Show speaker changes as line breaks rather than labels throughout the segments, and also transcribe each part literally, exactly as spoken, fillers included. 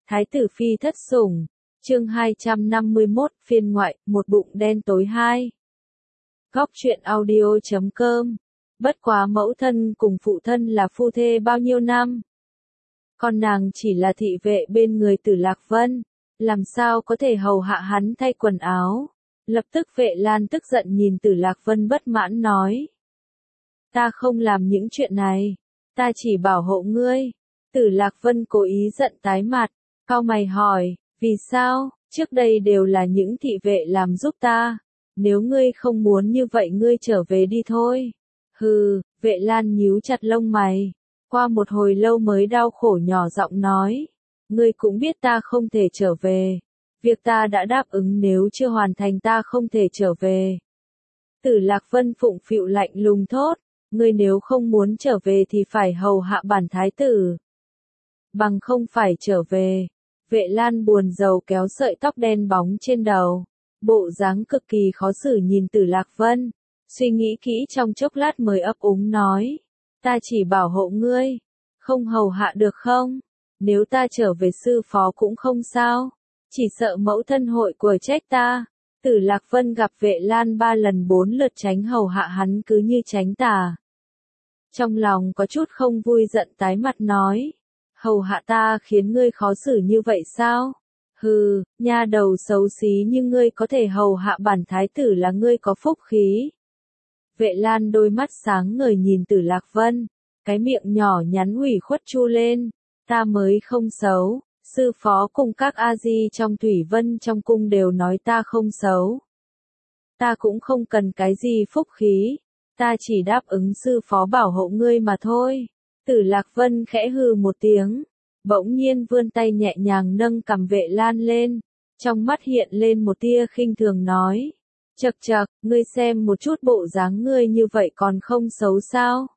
Thái tử phi thất sủng, chương hai trăm năm mươi mốt, phiên ngoại, một bụng đen tối hai. Góc truyện audio chấm com. Bất quá mẫu thân cùng phụ thân là phu thê bao nhiêu năm. Còn nàng chỉ là thị vệ bên người Tử Lạc Vân, làm sao có thể hầu hạ hắn thay quần áo. Lập tức Vệ Lan tức giận nhìn Tử Lạc Vân bất mãn nói. Ta không làm những chuyện này, ta chỉ bảo hộ ngươi. Tử Lạc Vân cố ý giận tái mặt, cau mày hỏi, vì sao, trước đây đều là những thị vệ làm giúp ta, nếu ngươi không muốn như vậy ngươi trở về đi thôi. Hừ, Vệ Lan nhíu chặt lông mày, qua một hồi lâu mới đau khổ nhỏ giọng nói, ngươi cũng biết ta không thể trở về, việc ta đã đáp ứng nếu chưa hoàn thành ta không thể trở về. Tử Lạc Vân phụng phịu lạnh lùng thốt, ngươi nếu không muốn trở về thì phải hầu hạ bản thái tử, bằng không phải trở về. Vệ Lan buồn rầu kéo sợi tóc đen bóng trên đầu, bộ dáng cực kỳ khó xử nhìn Tử Lạc Vân, suy nghĩ kỹ trong chốc lát mới ấp úng nói, ta chỉ bảo hộ ngươi, không hầu hạ được không? Nếu ta trở về sư phó cũng không sao, chỉ sợ mẫu thân hội của trách ta. Tử Lạc Vân gặp Vệ Lan ba lần bốn lượt tránh hầu hạ hắn cứ như tránh tà. Trong lòng có chút không vui giận tái mặt nói, hầu hạ ta khiến ngươi khó xử như vậy sao? Hừ, nha đầu xấu xí nhưng ngươi có thể hầu hạ bản thái tử là ngươi có phúc khí. Vệ Lan đôi mắt sáng ngời nhìn Tử Lạc Vân, cái miệng nhỏ nhắn ủy khuất chu lên, ta mới không xấu, sư phó cùng các A-di trong Thủy Vân trong cung đều nói ta không xấu. Ta cũng không cần cái gì phúc khí, ta chỉ đáp ứng sư phó bảo hộ ngươi mà thôi. Tử Lạc Vân khẽ hừ một tiếng, bỗng nhiên vươn tay nhẹ nhàng nâng cằm Vệ Lan lên, trong mắt hiện lên một tia khinh thường nói, chậc chậc, ngươi xem một chút bộ dáng ngươi như vậy còn không xấu sao?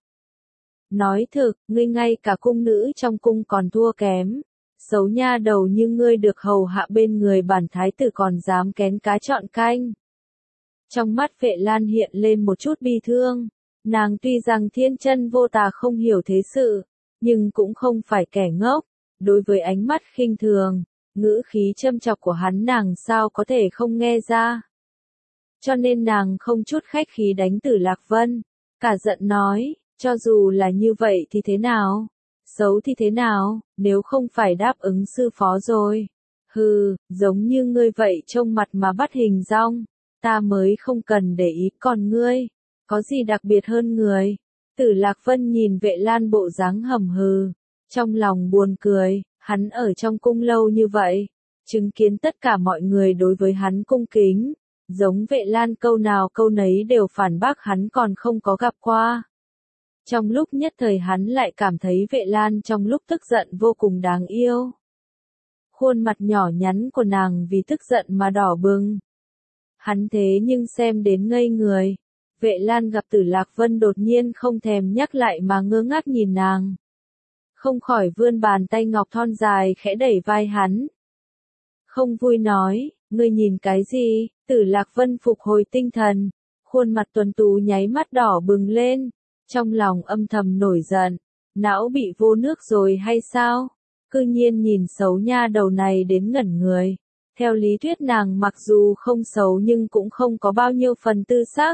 Nói thực, ngươi ngay cả cung nữ trong cung còn thua kém, xấu nha đầu như ngươi được hầu hạ bên người bản thái tử còn dám kén cá chọn canh. Trong mắt Vệ Lan hiện lên một chút bi thương. Nàng tuy rằng thiên chân vô tà không hiểu thế sự, nhưng cũng không phải kẻ ngốc, đối với ánh mắt khinh thường, ngữ khí châm chọc của hắn nàng sao có thể không nghe ra. Cho nên nàng không chút khách khí đánh Tử Lạc Vân, cả giận nói, cho dù là như vậy thì thế nào, xấu thì thế nào, nếu không phải đáp ứng sư phó rồi. Hừ, giống như ngươi vậy trông mặt mà bắt hình dong, ta mới không cần để ý còn ngươi. Có gì đặc biệt hơn người? Tử Lạc Vân nhìn Vệ Lan bộ dáng hầm hừ, trong lòng buồn cười, hắn ở trong cung lâu như vậy, chứng kiến tất cả mọi người đối với hắn cung kính, giống Vệ Lan câu nào câu nấy đều phản bác hắn còn không có gặp qua. Trong lúc nhất thời hắn lại cảm thấy Vệ Lan trong lúc tức giận vô cùng đáng yêu. Khuôn mặt nhỏ nhắn của nàng vì tức giận mà đỏ bừng. Hắn thế nhưng xem đến ngây người. Vệ Lan gặp Tử Lạc Vân đột nhiên không thèm nhắc lại mà ngơ ngác nhìn nàng. Không khỏi vươn bàn tay ngọc thon dài khẽ đẩy vai hắn. Không vui nói, ngươi nhìn cái gì? Tử Lạc Vân phục hồi tinh thần, khuôn mặt tuấn tú nháy mắt đỏ bừng lên, trong lòng âm thầm nổi giận, não bị vô nước rồi hay sao? Cư nhiên nhìn xấu nha đầu này đến ngẩn người. Theo lý thuyết nàng mặc dù không xấu nhưng cũng không có bao nhiêu phần tư sắc.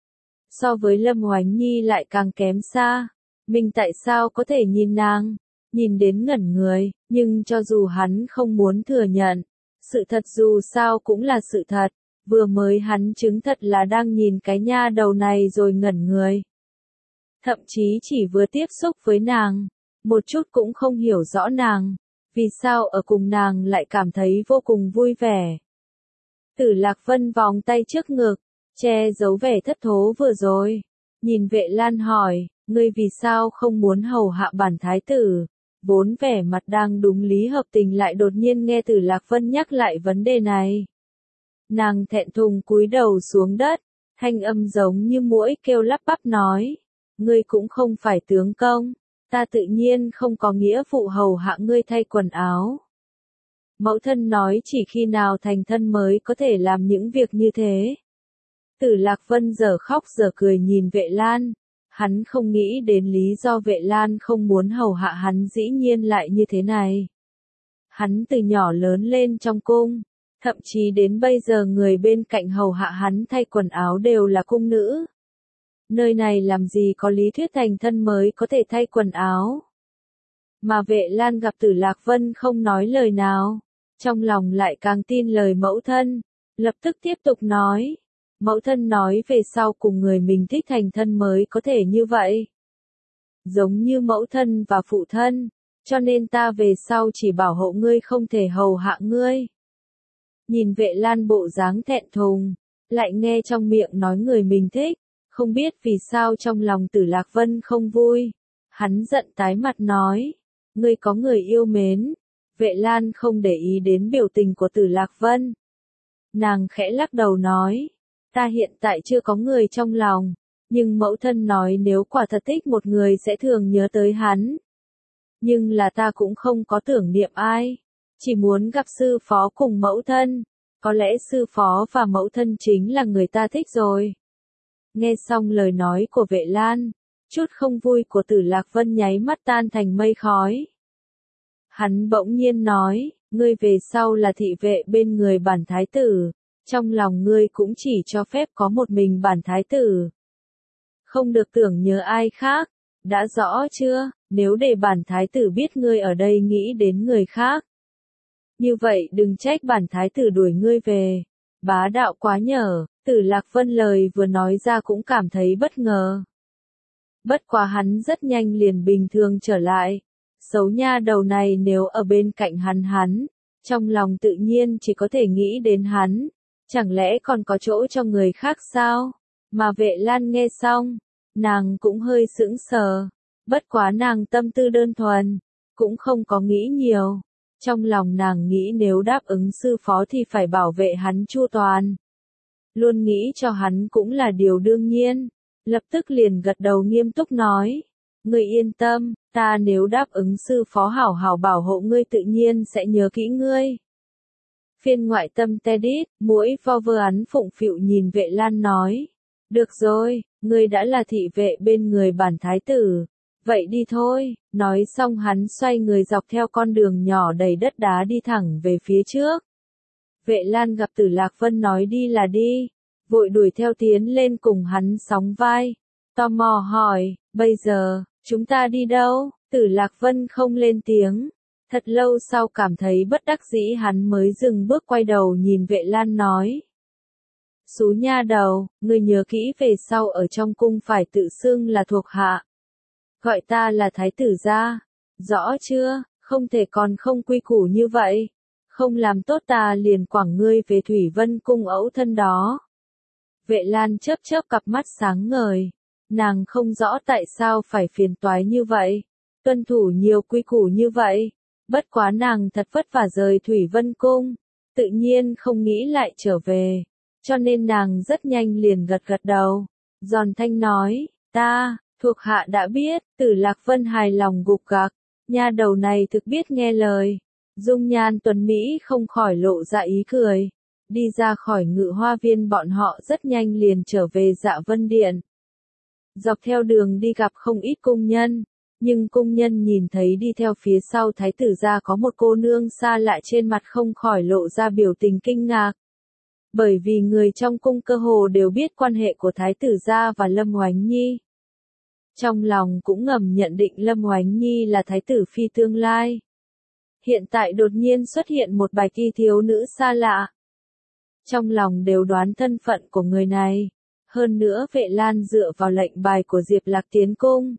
So với Lâm Oánh Nhi lại càng kém xa, mình tại sao có thể nhìn nàng, nhìn đến ngẩn người, nhưng cho dù hắn không muốn thừa nhận, sự thật dù sao cũng là sự thật, vừa mới hắn chứng thật là đang nhìn cái nha đầu này rồi ngẩn người. Thậm chí chỉ vừa tiếp xúc với nàng, một chút cũng không hiểu rõ nàng, vì sao ở cùng nàng lại cảm thấy vô cùng vui vẻ. Tử Lạc Vân vòng tay trước ngực, che giấu vẻ thất thố vừa rồi, nhìn Vệ Lan hỏi, ngươi vì sao không muốn hầu hạ bản thái tử? Vốn vẻ mặt đang đúng lý hợp tình lại đột nhiên nghe Tử Lạc Vân nhắc lại vấn đề này. Nàng thẹn thùng cúi đầu xuống đất, thanh âm giống như muỗi kêu lắp bắp nói, ngươi cũng không phải tướng công, ta tự nhiên không có nghĩa vụ hầu hạ ngươi thay quần áo. Mẫu thân nói chỉ khi nào thành thân mới có thể làm những việc như thế. Tử Lạc Vân giờ khóc giờ cười nhìn Vệ Lan, hắn không nghĩ đến lý do Vệ Lan không muốn hầu hạ hắn dĩ nhiên lại như thế này. Hắn từ nhỏ lớn lên trong cung, thậm chí đến bây giờ người bên cạnh hầu hạ hắn thay quần áo đều là cung nữ. Nơi này làm gì có lý thuyết thành thân mới có thể thay quần áo. Mà Vệ Lan gặp Tử Lạc Vân không nói lời nào, trong lòng lại càng tin lời mẫu thân, lập tức tiếp tục nói. Mẫu thân nói về sau cùng người mình thích thành thân mới có thể như vậy. Giống như mẫu thân và phụ thân, cho nên ta về sau chỉ bảo hộ ngươi không thể hầu hạ ngươi. Nhìn Vệ Lan bộ dáng thẹn thùng, lại nghe trong miệng nói người mình thích, không biết vì sao trong lòng Tử Lạc Vân không vui. Hắn giận tái mặt nói, ngươi có người yêu mến. Vệ Lan không để ý đến biểu tình của Tử Lạc Vân. Nàng khẽ lắc đầu nói, ta hiện tại chưa có người trong lòng, nhưng mẫu thân nói nếu quả thật thích một người sẽ thường nhớ tới hắn. Nhưng là ta cũng không có tưởng niệm ai, chỉ muốn gặp sư phó cùng mẫu thân, có lẽ sư phó và mẫu thân chính là người ta thích rồi. Nghe xong lời nói của Vệ Lan, chút không vui của Tử Lạc Vân nháy mắt tan thành mây khói. Hắn bỗng nhiên nói, ngươi về sau là thị vệ bên người bản thái tử, trong lòng ngươi cũng chỉ cho phép có một mình bản thái tử. Không được tưởng nhớ ai khác, đã rõ chưa, nếu để bản thái tử biết ngươi ở đây nghĩ đến người khác. Như vậy đừng trách bản thái tử đuổi ngươi về, bá đạo quá nhở. Tử Lạc Vân lời vừa nói ra cũng cảm thấy bất ngờ. Bất quá hắn rất nhanh liền bình thường trở lại. Xấu nha đầu này nếu ở bên cạnh hắn hắn, trong lòng tự nhiên chỉ có thể nghĩ đến hắn. Chẳng lẽ còn có chỗ cho người khác sao? Mà Vệ Lan nghe xong, nàng cũng hơi sững sờ. Bất quá nàng tâm tư đơn thuần, cũng không có nghĩ nhiều. Trong lòng nàng nghĩ nếu đáp ứng sư phó thì phải bảo vệ hắn chu toàn. Luôn nghĩ cho hắn cũng là điều đương nhiên, lập tức liền gật đầu nghiêm túc nói, ngươi yên tâm, ta nếu đáp ứng sư phó hảo hảo bảo hộ ngươi tự nhiên sẽ nhớ kỹ ngươi. Phiên ngoại tâm Tedit, mũi vo vơ án phụng phịu nhìn Vệ Lan nói, được rồi, ngươi đã là thị vệ bên người bản thái tử, vậy đi thôi, nói xong hắn xoay người dọc theo con đường nhỏ đầy đất đá đi thẳng về phía trước. Vệ Lan gặp Tử Lạc Vân nói đi là đi, vội đuổi theo tiến lên cùng hắn sóng vai, tò mò hỏi, bây giờ, chúng ta đi đâu? Tử Lạc Vân không lên tiếng, thật lâu sau cảm thấy bất đắc dĩ hắn mới dừng bước quay đầu nhìn Vệ Lan nói. Xú nha đầu, ngươi nhớ kỹ về sau ở trong cung phải tự xưng là thuộc hạ. Gọi ta là thái tử gia, rõ chưa, không thể còn không quy củ như vậy. Không làm tốt ta liền quẳng ngươi về Thủy Vân cung ấu thân đó. Vệ Lan chớp chớp cặp mắt sáng ngời, nàng không rõ tại sao phải phiền toái như vậy, tuân thủ nhiều quy củ như vậy, bất quá nàng thật vất vả rời Thủy Vân cung, tự nhiên không nghĩ lại trở về, cho nên nàng rất nhanh liền gật gật đầu, giòn thanh nói, ta, thuộc hạ đã biết. Tử Lạc Vân hài lòng gục gặc, nha đầu này thực biết nghe lời. Dung nhan tuấn Mỹ không khỏi lộ ra ý cười. Đi ra khỏi Ngự Hoa Viên bọn họ rất nhanh liền trở về Dạ Vân Điện. Dọc theo đường đi gặp không ít cung nhân, nhưng cung nhân nhìn thấy đi theo phía sau thái tử gia có một cô nương xa lạ trên mặt không khỏi lộ ra biểu tình kinh ngạc. Bởi vì người trong cung cơ hồ đều biết quan hệ của thái tử gia và Lâm Oánh Nhi. Trong lòng cũng ngầm nhận định Lâm Oánh Nhi là thái tử phi tương lai. Hiện tại đột nhiên xuất hiện một bài thi thiếu nữ xa lạ. Trong lòng đều đoán thân phận của người này. Hơn nữa Vệ Lan dựa vào lệnh bài của Diệp Lạc tiến cung.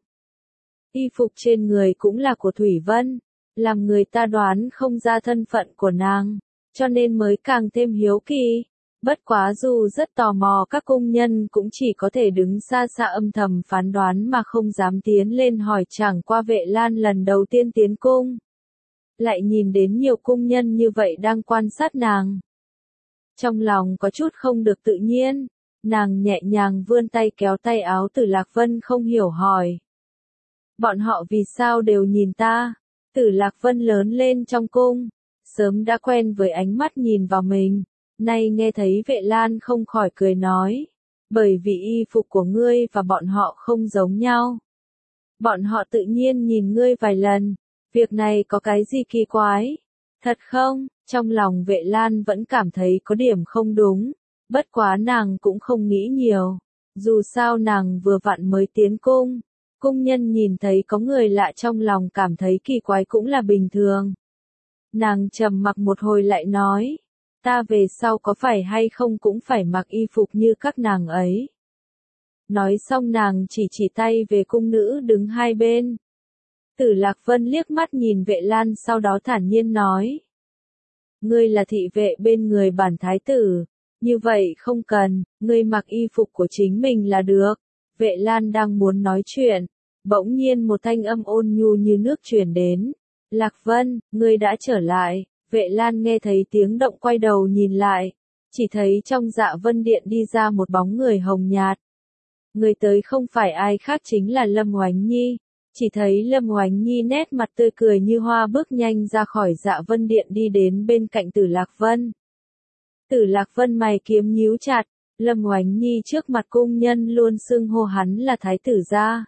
Y phục trên người cũng là của Thủy Vân, làm người ta đoán không ra thân phận của nàng, cho nên mới càng thêm hiếu kỳ. Bất quá dù rất tò mò các cung nhân cũng chỉ có thể đứng xa xa âm thầm phán đoán mà không dám tiến lên hỏi, chẳng qua Vệ Lan lần đầu tiên tiến cung. Lại nhìn đến nhiều cung nhân như vậy đang quan sát nàng. Trong lòng có chút không được tự nhiên, nàng nhẹ nhàng vươn tay kéo tay áo Tử Lạc Vân không hiểu hỏi. Bọn họ vì sao đều nhìn ta? Tử Lạc Vân lớn lên trong cung, sớm đã quen với ánh mắt nhìn vào mình, nay nghe thấy Vệ Lan không khỏi cười nói. Bởi vì y phục của ngươi và bọn họ không giống nhau. Bọn họ tự nhiên nhìn ngươi vài lần, việc này có cái gì kỳ quái? Thật không? Trong lòng Vệ Lan vẫn cảm thấy có điểm không đúng, bất quá nàng cũng không nghĩ nhiều. Dù sao nàng vừa vặn mới tiến cung, cung nhân nhìn thấy có người lạ trong lòng cảm thấy kỳ quái cũng là bình thường. Nàng trầm mặc một hồi lại nói, ta về sau có phải hay không cũng phải mặc y phục như các nàng ấy. Nói xong nàng chỉ chỉ tay về cung nữ đứng hai bên. Tử Lạc Vân liếc mắt nhìn Vệ Lan sau đó thản nhiên nói. Ngươi là thị vệ bên người bản thái tử, như vậy không cần, ngươi mặc y phục của chính mình là được. Vệ Lan đang muốn nói chuyện, bỗng nhiên một thanh âm ôn nhu như nước truyền đến. Lạc Vân, ngươi đã trở lại. Vệ Lan nghe thấy tiếng động quay đầu nhìn lại, chỉ thấy trong Dạ Vân Điện đi ra một bóng người hồng nhạt. Người tới không phải ai khác chính là Lâm Oánh Nhi. Chỉ thấy Lâm Oánh Nhi nét mặt tươi cười như hoa bước nhanh ra khỏi Dạ Vân Điện đi đến bên cạnh Tử Lạc Vân. Tử Lạc Vân mày kiếm nhíu chặt, Lâm Oánh Nhi trước mặt cung nhân luôn xưng hô hắn là thái tử gia.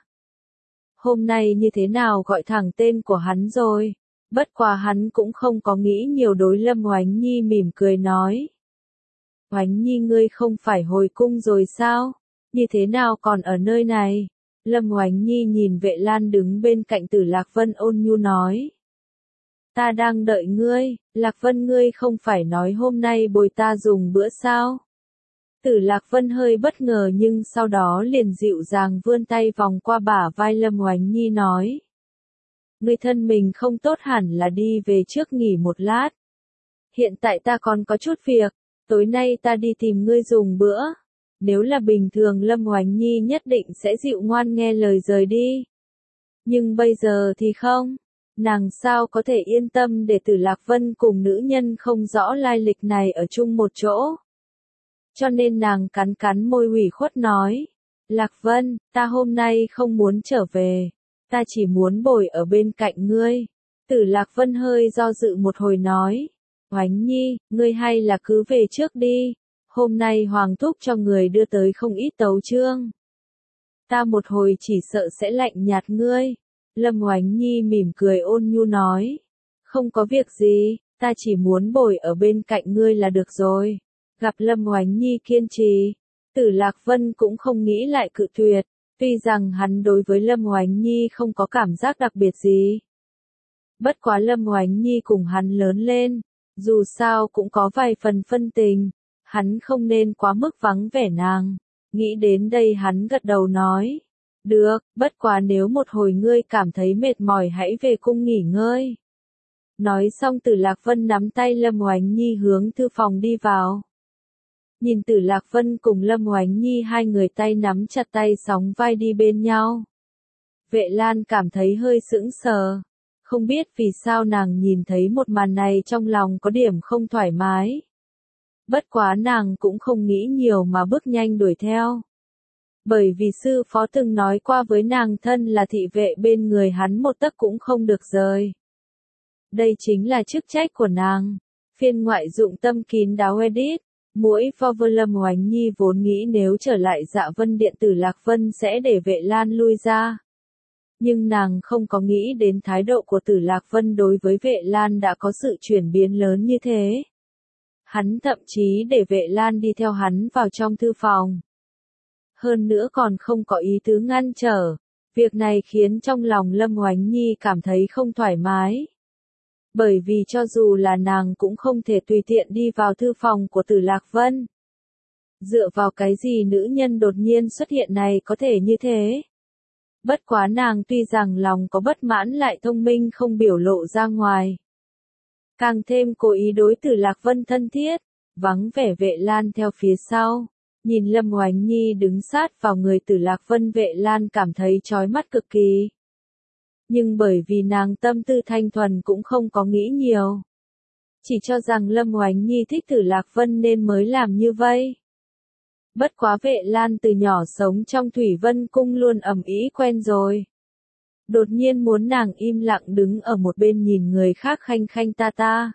Hôm nay như thế nào gọi thẳng tên của hắn rồi, bất quá hắn cũng không có nghĩ nhiều đối Lâm Oánh Nhi mỉm cười nói. Oánh Nhi ngươi không phải hồi cung rồi sao, như thế nào còn ở nơi này? Lâm Oánh Nhi nhìn Vệ Lan đứng bên cạnh Tử Lạc Vân ôn nhu nói. Ta đang đợi ngươi, Lạc Vân ngươi không phải nói hôm nay bồi ta dùng bữa sao? Tử Lạc Vân hơi bất ngờ nhưng sau đó liền dịu dàng vươn tay vòng qua bả vai Lâm Oánh Nhi nói. Ngươi thân mình không tốt hẳn là đi về trước nghỉ một lát. Hiện tại ta còn có chút việc, tối nay ta đi tìm ngươi dùng bữa. Nếu là bình thường Lâm Oánh Nhi nhất định sẽ dịu ngoan nghe lời rời đi. Nhưng bây giờ thì không, nàng sao có thể yên tâm để Tử Lạc Vân cùng nữ nhân không rõ lai lịch này ở chung một chỗ. Cho nên nàng cắn cắn môi ủy khuất nói, Lạc Vân, ta hôm nay không muốn trở về, ta chỉ muốn bồi ở bên cạnh ngươi. Tử Lạc Vân hơi do dự một hồi nói, Oánh Nhi, ngươi hay là cứ về trước đi. Hôm nay Hoàng Thúc cho người đưa tới không ít tấu chương. Ta một hồi chỉ sợ sẽ lạnh nhạt ngươi. Lâm Oánh Nhi mỉm cười ôn nhu nói. Không có việc gì, ta chỉ muốn bồi ở bên cạnh ngươi là được rồi. Gặp Lâm Oánh Nhi kiên trì, Tử Lạc Vân cũng không nghĩ lại cự tuyệt. Tuy rằng hắn đối với Lâm Oánh Nhi không có cảm giác đặc biệt gì. Bất quá Lâm Oánh Nhi cùng hắn lớn lên, dù sao cũng có vài phần phân tình. Hắn không nên quá mức vắng vẻ nàng. Nghĩ đến đây hắn gật đầu nói. Được, bất quá nếu một hồi ngươi cảm thấy mệt mỏi hãy về cung nghỉ ngơi. Nói xong Tử Lạc Vân nắm tay Lâm Oánh Nhi hướng thư phòng đi vào. Nhìn Tử Lạc Vân cùng Lâm Oánh Nhi hai người tay nắm chặt tay sóng vai đi bên nhau. Vệ Lan cảm thấy hơi sững sờ. Không biết vì sao nàng nhìn thấy một màn này trong lòng có điểm không thoải mái. Bất quá nàng cũng không nghĩ nhiều mà bước nhanh đuổi theo. Bởi vì sư phó từng nói qua với nàng thân là thị vệ bên người hắn một tấc cũng không được rời. Đây chính là chức trách của nàng. Phiên ngoại dụng tâm kín đáo edit. Mũi for Lâm Oánh Nhi vốn nghĩ nếu trở lại Dạ Vân Điện Tử Lạc Vân sẽ để Vệ Lan lui ra. Nhưng nàng không có nghĩ đến thái độ của Tử Lạc Vân đối với Vệ Lan đã có sự chuyển biến lớn như thế. Hắn thậm chí để Vệ Lan đi theo hắn vào trong thư phòng. Hơn nữa còn không có ý tứ ngăn trở. Việc này khiến trong lòng Lâm Oánh Nhi cảm thấy không thoải mái. Bởi vì cho dù là nàng cũng không thể tùy tiện đi vào thư phòng của Tử Lạc Vân. Dựa vào cái gì nữ nhân đột nhiên xuất hiện này có thể như thế? Bất quá nàng tuy rằng lòng có bất mãn lại thông minh không biểu lộ ra ngoài. Càng thêm cố ý đối Tử Lạc Vân thân thiết, vắng vẻ Vệ Lan theo phía sau. Nhìn Lâm Oánh Nhi đứng sát vào người Tử Lạc Vân, Vệ Lan cảm thấy chói mắt cực kỳ. Nhưng bởi vì nàng tâm tư thanh thuần cũng không có nghĩ nhiều. Chỉ cho rằng Lâm Oánh Nhi thích Tử Lạc Vân nên mới làm như vậy. Bất quá Vệ Lan từ nhỏ sống trong Thủy Vân Cung luôn ầm ĩ quen rồi. Đột nhiên muốn nàng im lặng đứng ở một bên nhìn người khác khanh khanh ta ta.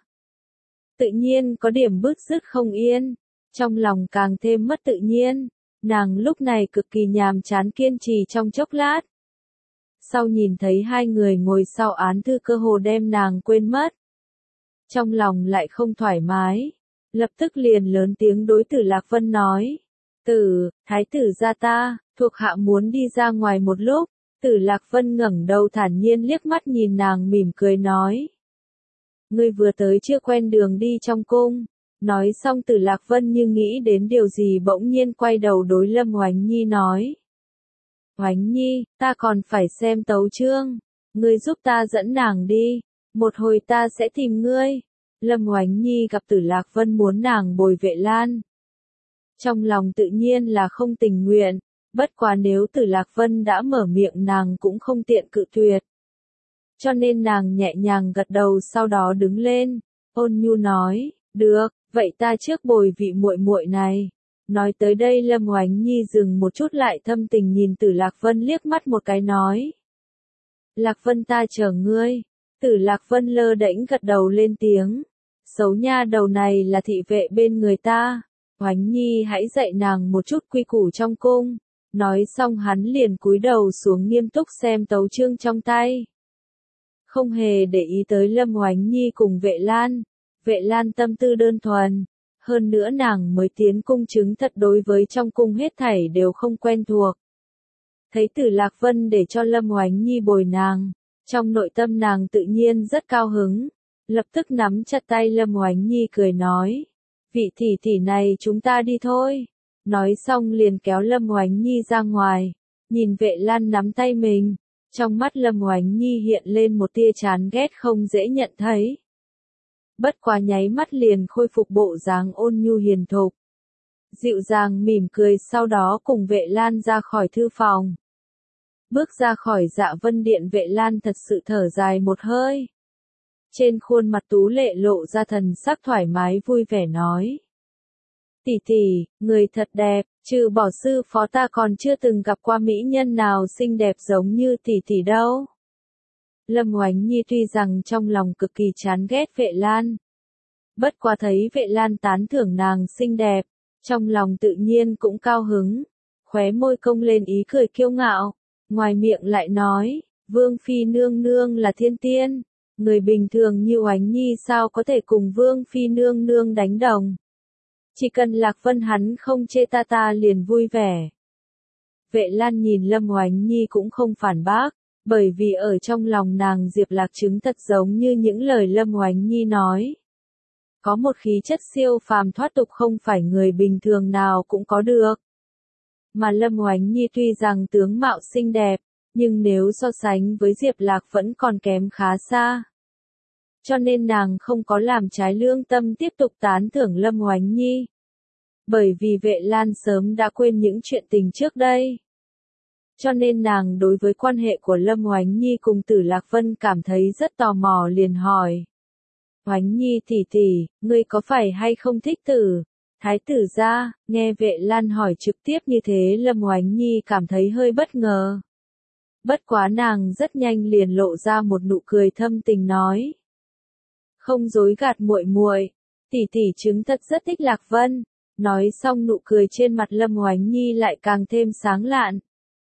Tự nhiên có điểm bứt rứt không yên. Trong lòng càng thêm mất tự nhiên. Nàng lúc này cực kỳ nhàm chán kiên trì trong chốc lát. Sau nhìn thấy hai người ngồi sau án thư cơ hồ đem nàng quên mất. trong lòng lại không thoải mái, lập tức liền lớn tiếng đối Tử Lạc Vân nói, Tử, thái tử gia ta, thuộc hạ muốn đi ra ngoài một lúc. Tử Lạc Vân ngẩng đầu thản nhiên liếc mắt nhìn nàng mỉm cười nói, ngươi vừa tới chưa quen đường đi trong cung. Nói xong Tử Lạc Vân như nghĩ đến điều gì bỗng nhiên quay đầu đối Lâm Oánh Nhi nói, Oánh Nhi, ta còn phải xem tấu chương, ngươi giúp ta dẫn nàng đi, một hồi ta sẽ tìm ngươi. Lâm Oánh Nhi gặp Tử Lạc Vân muốn nàng bồi Vệ Lan, trong lòng tự nhiên là không tình nguyện, bất quá nếu Tử Lạc Vân đã mở miệng nàng cũng không tiện cự tuyệt. Cho nên nàng nhẹ nhàng gật đầu sau đó đứng lên, ôn nhu nói, được, vậy ta trước bồi vị muội muội này. Nói tới đây Lâm Oánh Nhi dừng một chút lại thâm tình nhìn Tử Lạc Vân liếc mắt một cái nói, Lạc Vân ta chờ ngươi. Tử Lạc Vân lơ đễnh gật đầu lên tiếng, xấu nha đầu này là thị vệ bên người ta. Oánh Nhi hãy dạy nàng một chút quy củ trong cung. Nói xong hắn liền cúi đầu xuống nghiêm túc xem tấu chương trong tay. Không hề để ý tới Lâm Oánh Nhi cùng Vệ Lan. Vệ Lan tâm tư đơn thuần. Hơn nữa nàng mới tiến cung chứng thật đối với trong cung hết thảy đều không quen thuộc. Thấy Tử Lạc Vân để cho Lâm Oánh Nhi bồi nàng. Trong nội tâm nàng tự nhiên rất cao hứng. Lập tức nắm chặt tay Lâm Oánh Nhi cười nói. Vị tỷ tỷ này chúng ta đi thôi. Nói xong liền kéo Lâm Oánh Nhi ra ngoài. Nhìn Vệ Lan nắm tay mình. Trong mắt Lâm Oánh Nhi hiện lên một tia chán ghét không dễ nhận thấy. Bất quá nháy mắt liền khôi phục bộ dáng ôn nhu hiền thục. Dịu dàng mỉm cười sau đó cùng Vệ Lan ra khỏi thư phòng. Bước ra khỏi Dạ Vân Điện, Vệ Lan thật sự thở dài một hơi. Trên khuôn mặt tú lệ lộ ra thần sắc thoải mái vui vẻ nói. Tỷ tỷ, người thật đẹp, trừ bỏ sư phó ta còn chưa từng gặp qua mỹ nhân nào xinh đẹp giống như tỷ tỷ đâu. Lâm Oánh Nhi tuy rằng trong lòng cực kỳ chán ghét Vệ Lan. Bất quá thấy Vệ Lan tán thưởng nàng xinh đẹp, trong lòng tự nhiên cũng cao hứng. Khóe môi cong lên ý cười kiêu ngạo, ngoài miệng lại nói, Vương Phi nương nương là thiên tiên. Người bình thường như Oánh Nhi sao có thể cùng Vương Phi nương nương đánh đồng. Chỉ cần Lạc Vân hắn không chê ta ta liền vui vẻ. Vệ Lan nhìn Lâm Oánh Nhi cũng không phản bác, bởi vì ở trong lòng nàng Diệp Lạc Trứng thật giống như những lời Lâm Oánh Nhi nói. Có một khí chất siêu phàm thoát tục không phải người bình thường nào cũng có được. Mà Lâm Oánh Nhi tuy rằng tướng mạo xinh đẹp, nhưng nếu so sánh với Diệp Lạc vẫn còn kém khá xa. Cho nên nàng không có làm trái lương tâm tiếp tục tán thưởng Lâm Oánh Nhi. Bởi vì Vệ Lan sớm đã quên những chuyện tình trước đây. Cho nên nàng đối với quan hệ của Lâm Oánh Nhi cùng Tử Lạc Vân cảm thấy rất tò mò liền hỏi. Oánh Nhi tỷ tỷ, ngươi có phải hay không thích Tử Thái tử gia? Nghe Vệ Lan hỏi trực tiếp như thế Lâm Oánh Nhi cảm thấy hơi bất ngờ. Bất quá nàng rất nhanh liền lộ ra một nụ cười thâm tình nói. Không dối gạt muội muội, tỷ tỷ chứng thật rất thích Lạc Vân. Nói xong nụ cười trên mặt Lâm Oánh Nhi lại càng thêm sáng lạn.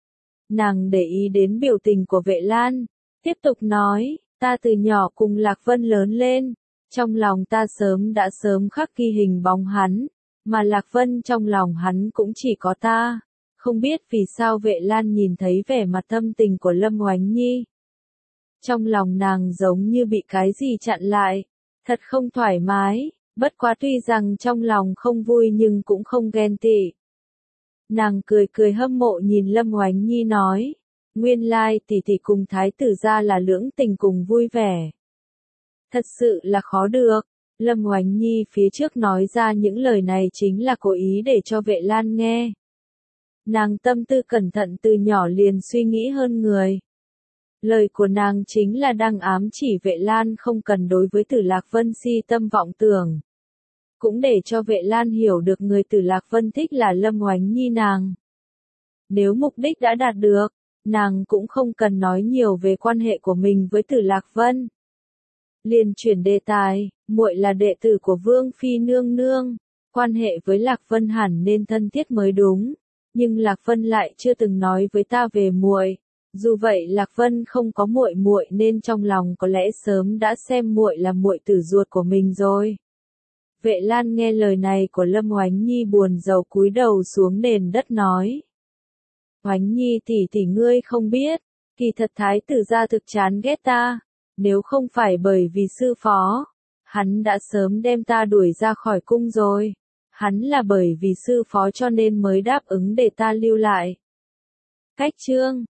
Nàng để ý đến biểu tình của Vệ Lan, tiếp tục nói, ta từ nhỏ cùng Lạc Vân lớn lên, trong lòng ta sớm đã sớm khắc ghi hình bóng hắn, mà Lạc Vân trong lòng hắn cũng chỉ có ta. Không biết vì sao Vệ Lan nhìn thấy vẻ mặt thâm tình của Lâm Oánh Nhi. Trong lòng nàng giống như bị cái gì chặn lại, thật không thoải mái, bất quá tuy rằng trong lòng không vui nhưng cũng không ghen tị. Nàng cười cười hâm mộ nhìn Lâm Oánh Nhi nói, nguyên lai tỷ tỷ cùng thái tử gia là lưỡng tình cùng vui vẻ. Thật sự là khó được. Lâm Oánh Nhi phía trước nói ra những lời này chính là cố ý để cho Vệ Lan nghe. Nàng tâm tư cẩn thận từ nhỏ liền suy nghĩ hơn người. Lời của nàng chính là đang ám chỉ Vệ Lan không cần đối với Tử Lạc Vân si tâm vọng tưởng. Cũng để cho Vệ Lan hiểu được người Tử Lạc Vân thích là Lâm Oánh Nhi nàng. Nếu mục đích đã đạt được, nàng cũng không cần nói nhiều về quan hệ của mình với Tử Lạc Vân. Liền chuyển đề tài, muội là đệ tử của Vương Phi nương nương, quan hệ với Lạc Vân hẳn nên thân thiết mới đúng, nhưng Lạc Vân lại chưa từng nói với ta về muội, Dù vậy Lạc Vân không có muội muội nên trong lòng có lẽ sớm đã xem muội là muội tử ruột của mình rồi. Vệ Lan nghe lời này của Lâm Oánh Nhi buồn rầu cúi đầu xuống nền đất nói. Oánh Nhi tỷ tỷ ngươi không biết, kỳ thật thái tử gia thực chán ghét ta, nếu không phải bởi vì sư phó, hắn đã sớm đem ta đuổi ra khỏi cung rồi. Hắn là bởi vì sư phó cho nên mới đáp ứng để ta lưu lại. Cách chương